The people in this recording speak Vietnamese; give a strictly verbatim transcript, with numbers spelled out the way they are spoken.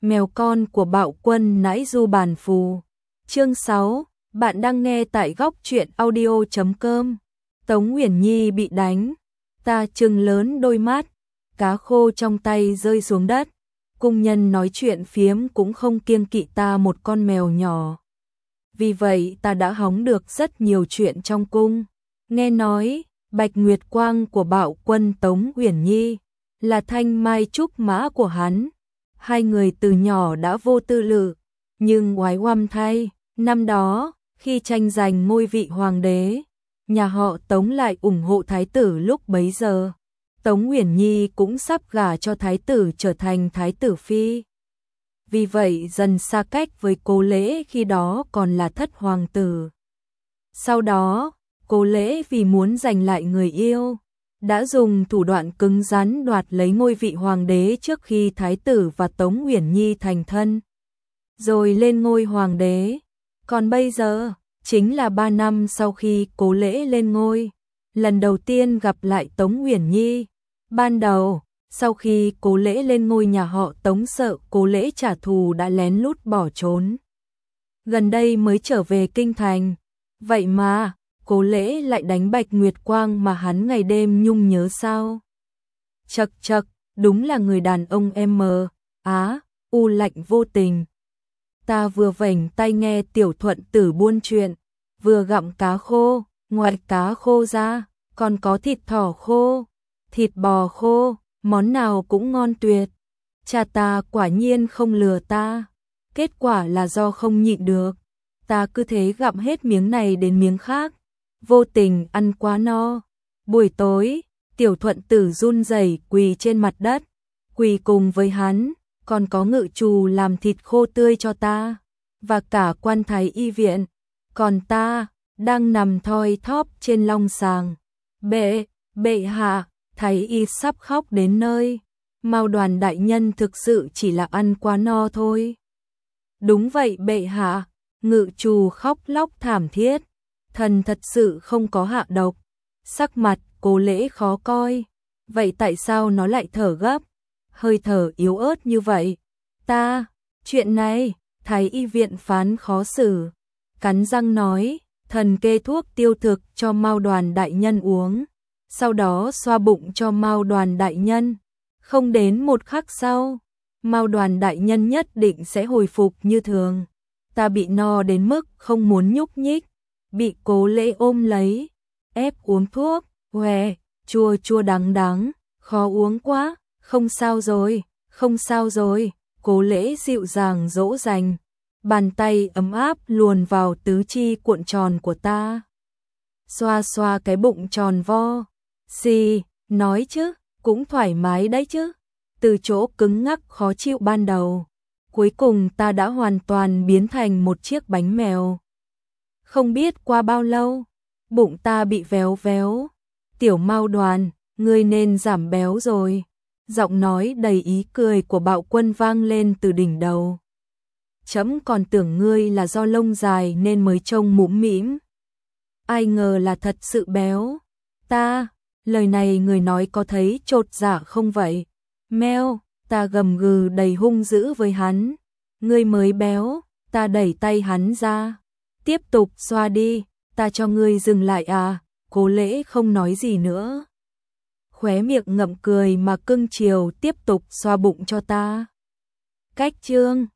Mèo con của Bạo Quân nãi du bàn phù. Chương sáu, bạn đang nghe tại góc truyện audio chấm com. Tống Uyển Nhi bị đánh, ta trừng lớn đôi mắt, cá khô trong tay rơi xuống đất. Cung nhân nói chuyện phiếm cũng không kiêng kỵ ta một con mèo nhỏ. Vì vậy ta đã hóng được rất nhiều chuyện trong cung. Nghe nói, Bạch Nguyệt Quang của Bạo Quân Tống Uyển Nhi là thanh mai trúc mã của hắn. Hai người từ nhỏ đã vô tư lự, nhưng oái oăm thay, năm đó, khi tranh giành ngôi vị hoàng đế, nhà họ Tống lại ủng hộ thái tử lúc bấy giờ. Tống Uyển Nhi cũng sắp gả cho thái tử trở thành thái tử phi. Vì vậy dần xa cách với Cố Lễ khi đó còn là thất hoàng tử. Sau đó, Cố Lễ vì muốn giành lại người yêu, đã dùng thủ đoạn cứng rắn đoạt lấy ngôi vị hoàng đế trước khi thái tử và Tống Uyển Nhi thành thân, rồi lên ngôi hoàng đế. Còn bây giờ, chính là ba năm sau khi Cố Lễ lên ngôi, lần đầu tiên gặp lại Tống Uyển Nhi. Ban đầu, sau khi Cố Lễ lên ngôi, nhà họ Tống sợ Cố Lễ trả thù đã lén lút bỏ trốn. Gần đây mới trở về kinh thành, vậy mà Cố Lễ lại đánh Bạch Nguyệt Quang mà hắn ngày đêm nhung nhớ sao? Chậc chậc, đúng là người đàn ông em mờ, á, u lạnh vô tình. Ta vừa vểnh tay nghe Tiểu Thuận Tử buôn chuyện, vừa gặm cá khô, ngoài cá khô ra, còn có thịt thỏ khô, thịt bò khô, món nào cũng ngon tuyệt. Cha ta quả nhiên không lừa ta, kết quả là do không nhịn được. Ta cứ thế gặm hết miếng này đến miếng khác, vô tình ăn quá no. Buổi tối, Tiểu Thuận Tử run rẩy quỳ trên mặt đất, quỳ cùng với hắn, còn có ngự trù làm thịt khô tươi cho ta, và cả quan thái y viện. Còn ta, đang nằm thoi thóp trên long sàng. Bệ, bệ hạ, thái y sắp khóc đến nơi. Mao Đoàn đại nhân thực sự chỉ là ăn quá no thôi. Đúng vậy bệ hạ, ngự trù khóc lóc thảm thiết. Thần thật sự không có hạ độc. Sắc mặt Cố Lễ khó coi. Vậy tại sao nó lại thở gấp, hơi thở yếu ớt như vậy? Ta, chuyện này, thái y viện phán khó xử. Cắn răng nói, thần kê thuốc tiêu thực cho Mao Đoàn đại nhân uống, sau đó xoa bụng cho Mao Đoàn đại nhân. Không đến một khắc sau, Mao Đoàn đại nhân nhất định sẽ hồi phục như thường. Ta bị no đến mức không muốn nhúc nhích, bị Cố Lễ ôm lấy, ép uống thuốc, hoe, chua chua đắng đắng, khó uống quá. Không sao rồi, không sao rồi, Cố Lễ dịu dàng dỗ dành, bàn tay ấm áp luồn vào tứ chi cuộn tròn của ta, xoa xoa cái bụng tròn vo. Xì, nói chứ, cũng thoải mái đấy chứ. Từ chỗ cứng ngắc khó chịu ban đầu, cuối cùng ta đã hoàn toàn biến thành một chiếc bánh mèo. Không biết qua bao lâu, bụng ta bị véo véo. Tiểu Mao Đoàn, ngươi nên giảm béo rồi. Giọng nói đầy ý cười của Bạo Quân vang lên từ đỉnh đầu. Chấm còn tưởng ngươi là do lông dài nên mới trông mũm mĩm, ai ngờ là thật sự béo. Ta, lời này người nói có thấy chột dạ không vậy? Meo, ta gầm gừ đầy hung dữ với hắn. Ngươi mới béo. Ta đẩy tay hắn ra. Tiếp tục xoa đi, ta cho ngươi dừng lại à? Cố Lễ không nói gì nữa, khóe miệng ngậm cười mà cưng chiều tiếp tục xoa bụng cho ta. Cách chương